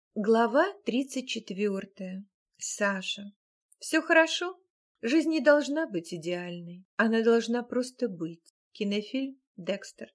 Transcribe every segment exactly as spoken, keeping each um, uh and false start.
Глава тридцать четвертая. Саша. Все хорошо? Жизнь не должна быть идеальной. Она должна просто быть. Кинофильм «Декстер».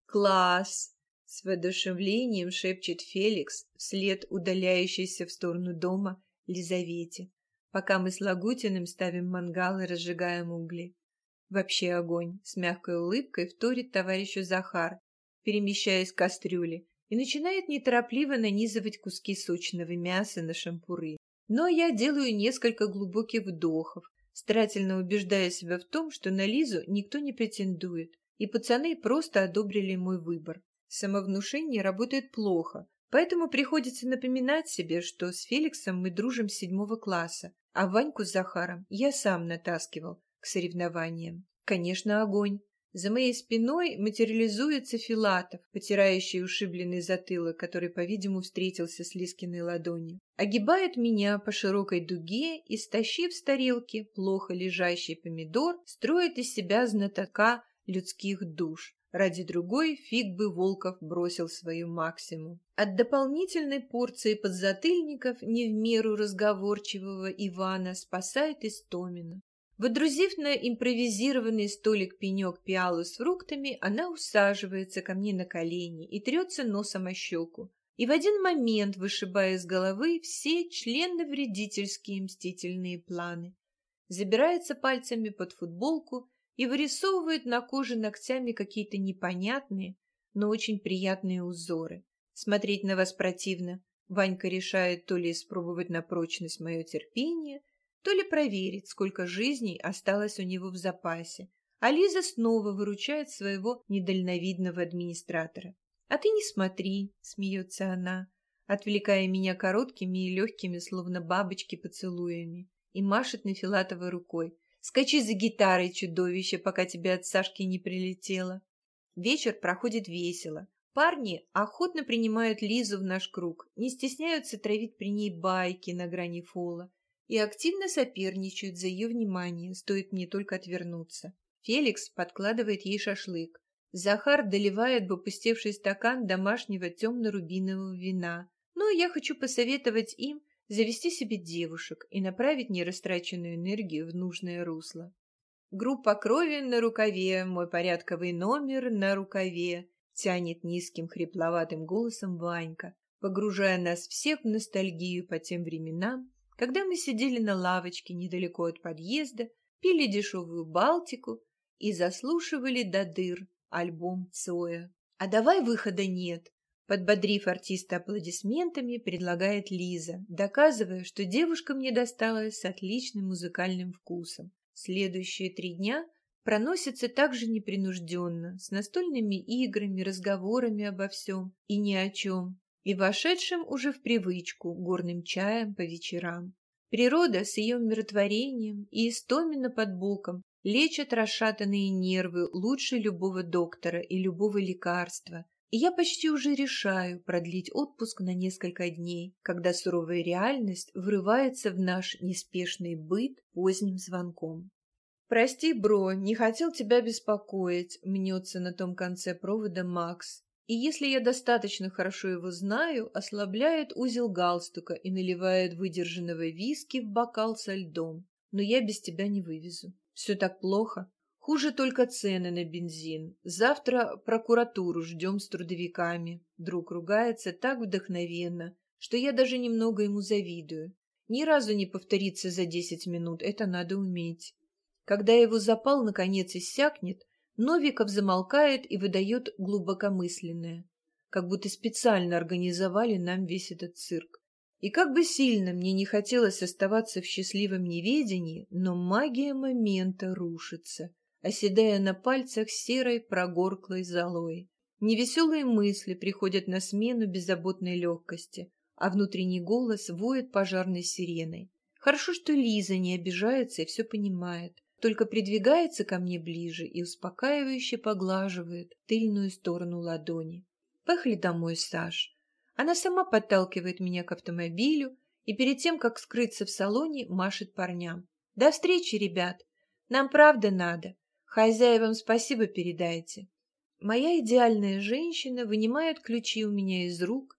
Класс! С воодушевлением шепчет Феликс вслед удаляющейся в сторону дома Лизавете, пока мы с Лагутиным ставим мангал и разжигаем угли. Вообще огонь! С мягкой улыбкой вторит товарищу Захар, перемещаясь к кастрюле, и начинает неторопливо нанизывать куски сочного мяса на шампуры. Но я делаю несколько глубоких вдохов, старательно убеждая себя в том, что на Лизу никто не претендует, и пацаны просто одобрили мой выбор. Самовнушение работает плохо, поэтому приходится напоминать себе, что с Феликсом мы дружим с седьмого класса, а Ваньку с Захаром я сам натаскивал к соревнованиям. Конечно, огонь. За моей спиной материализуется Филатов, потирающий ушибленный затылок, который, по-видимому, встретился с Лизкиной ладонью. Огибает меня по широкой дуге и, стащив с тарелки плохо лежащий помидор, строит из себя знатока людских душ. Ради другой фиг бы Волков бросил свою максимум. От дополнительной порции подзатыльников не в меру разговорчивого Ивана спасает Истомина. Водрузив на импровизированный столик пенек пиалу с фруктами, она усаживается ко мне на колени и трется носом о щеку, и в один момент вышибая из головы все членовредительские мстительные планы. Забирается пальцами под футболку и вырисовывает на коже ногтями какие-то непонятные, но очень приятные узоры. Смотреть на вас противно. Ванька решает то ли испробовать на прочность мое терпение, то ли проверить, сколько жизней осталось у него в запасе, а Лиза снова выручает своего недальновидного администратора. «А ты не смотри», — смеется она, отвлекая меня короткими и легкими, словно бабочки, поцелуями, и машет на Филатова рукой. «Скачи за гитарой, чудовище, пока тебе от Сашки не прилетело». Вечер проходит весело. Парни охотно принимают Лизу в наш круг, не стесняются травить при ней байки на грани фола и активно соперничают за ее внимание, стоит мне только отвернуться. Феликс подкладывает ей шашлык. Захар доливает в опустевший стакан домашнего темно-рубинового вина. Но я хочу посоветовать им завести себе девушек и направить нерастраченную энергию в нужное русло. «Группа крови на рукаве, мой порядковый номер на рукаве», тянет низким хрипловатым голосом Ванька, погружая нас всех в ностальгию по тем временам, когда мы сидели на лавочке недалеко от подъезда, пили дешевую Балтику и заслушивали до дыр альбом Цоя. «А давай выхода нет», — подбодрив артиста аплодисментами, предлагает Лиза, доказывая, что девушка мне досталась с отличным музыкальным вкусом. Следующие три дня проносятся также непринужденно, с настольными играми, разговорами обо всем и ни о чем, и вошедшим уже в привычку горным чаем по вечерам. Природа с ее умиротворением и Истомина под боком лечат расшатанные нервы лучше любого доктора и любого лекарства, и я почти уже решаю продлить отпуск на несколько дней, когда суровая реальность врывается в наш неспешный быт поздним звонком. «Прости, бро, не хотел тебя беспокоить», — мнется на том конце провода Макс. И если я достаточно хорошо его знаю, ослабляет узел галстука и наливает выдержанного виски в бокал со льдом. Но я без тебя не вывезу. Все так плохо. Хуже только цены на бензин. Завтра прокуратуру ждем с трудовиками. Друг ругается так вдохновенно, что я даже немного ему завидую. Ни разу не повторится за десять минут, это надо уметь. Когда его запал наконец иссякнет, Новиков замолкает и выдает глубокомысленное, как будто специально организовали нам весь этот цирк. И как бы сильно мне не хотелось оставаться в счастливом неведении, но магия момента рушится, оседая на пальцах серой прогорклой золой. Невеселые мысли приходят на смену беззаботной легкости, а внутренний голос воет пожарной сиреной. Хорошо, что Лиза не обижается и все понимает, только придвигается ко мне ближе и успокаивающе поглаживает тыльную сторону ладони. «Поехали домой, Саш». Она сама подталкивает меня к автомобилю и перед тем, как скрыться в салоне, машет парням. «До встречи, ребят! Нам правда надо. Хозяевам спасибо передайте». Моя идеальная женщина вынимает ключи у меня из рук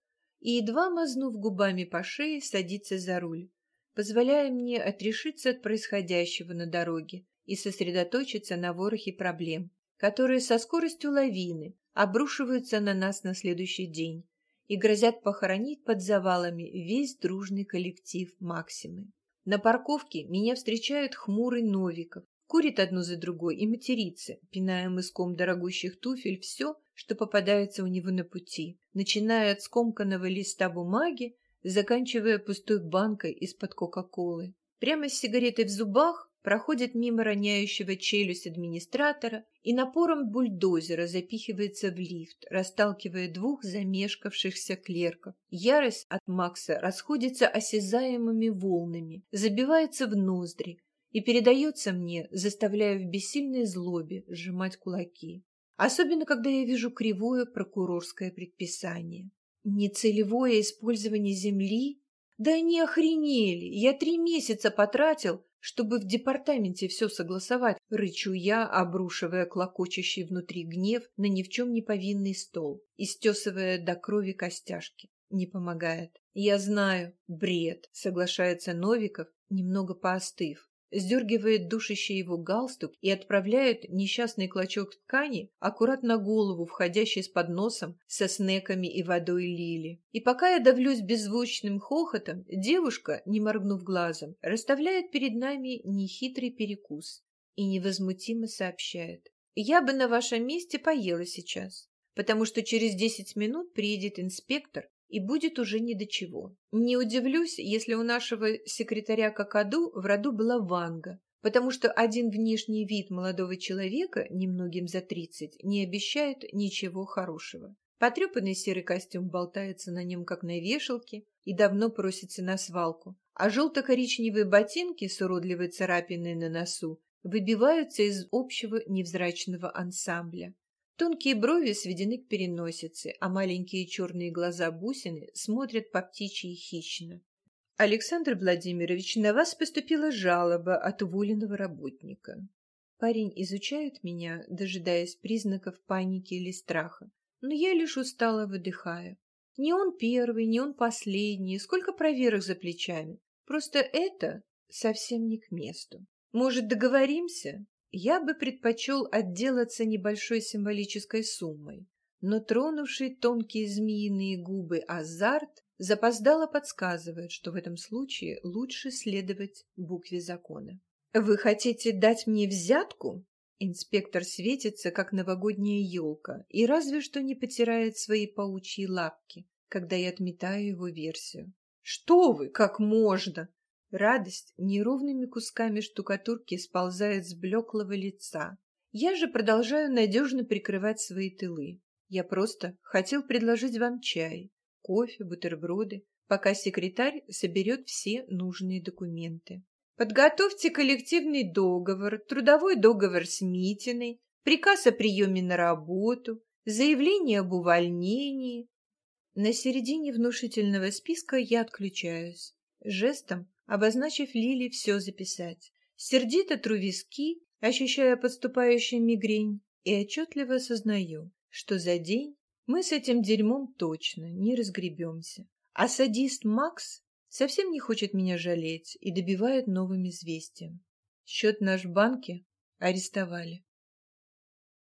и, едва мазнув губами по шее, садится за руль, позволяя мне отрешиться от происходящего на дороге и сосредоточиться на ворохе проблем, которые со скоростью лавины обрушиваются на нас на следующий день и грозят похоронить под завалами весь дружный коллектив Максимы. На парковке меня встречают хмурый Новиков, курит одну за другой и матерится, пиная мыском дорогущих туфель все, что попадается у него на пути, начиная от скомканного листа бумаги, заканчивая пустой банкой из-под Кока-Колы. Прямо с сигаретой в зубах проходит мимо роняющего челюсть администратора и напором бульдозера запихивается в лифт, расталкивая двух замешкавшихся клерков. Ярость от Макса расходится осязаемыми волнами, забивается в ноздри и передается мне, заставляя в бессильной злобе сжимать кулаки. Особенно, когда я вижу кривое прокурорское предписание. Нецелевое использование земли? Да они охренели! Я три месяца потратил, чтобы в департаменте все согласовать, рычу я, обрушивая клокочущий внутри гнев на ни в чем не повинный стол и стесывая до крови костяшки. Не помогает. Я знаю, бред, соглашается Новиков, немного поостыв. Сдергивает душащий его галстук и отправляет несчастный клочок ткани аккуратно на голову, входящий с подносом со снеками и водой Лили. И пока я давлюсь беззвучным хохотом, девушка, не моргнув глазом, расставляет перед нами нехитрый перекус и невозмутимо сообщает: «Я бы на вашем месте поела сейчас, потому что через десять минут приедет инспектор, и будет уже ни до чего. Не удивлюсь, если у нашего секретаря Какаду в роду была Ванга, потому что один внешний вид молодого человека, немногим за тридцать, не обещает ничего хорошего. Потрепанный серый костюм болтается на нем, как на вешалке, и давно просится на свалку, а желто-коричневые ботинки с уродливой царапиной на носу выбиваются из общего невзрачного ансамбля. Тонкие брови сведены к переносице, а маленькие черные глаза-бусины смотрят по птичьи хищно. «Александр Владимирович, на вас поступила жалоба от уволенного работника». Парень изучает меня, дожидаясь признаков паники или страха, но я лишь устало выдыхаю. Не он первый, не он последний, сколько проверок за плечами. Просто это совсем не к месту. Может, договоримся? Я бы предпочел отделаться небольшой символической суммой, но тронувший тонкие змеиные губы азарт запоздало подсказывает, что в этом случае лучше следовать букве закона. «Вы хотите дать мне взятку?» Инспектор светится, как новогодняя елка, и разве что не потирает свои паучьи лапки, когда я отметаю его версию. «Что вы, как можно!» Радость неровными кусками штукатурки сползает с блеклого лица. Я же продолжаю надежно прикрывать свои тылы. Я просто хотел предложить вам чай, кофе, бутерброды, пока секретарь соберет все нужные документы. Подготовьте коллективный договор, трудовой договор с Митиной, приказ о приеме на работу, заявление об увольнении. На середине внушительного списка я отключаюсь, жестом обозначив Лиле все записать. Сердито тру виски, ощущая подступающую мигрень, и отчетливо осознаю, что за день мы с этим дерьмом точно не разгребемся. А садист Макс совсем не хочет меня жалеть и добивает новым известием. Счет наш в банке арестовали.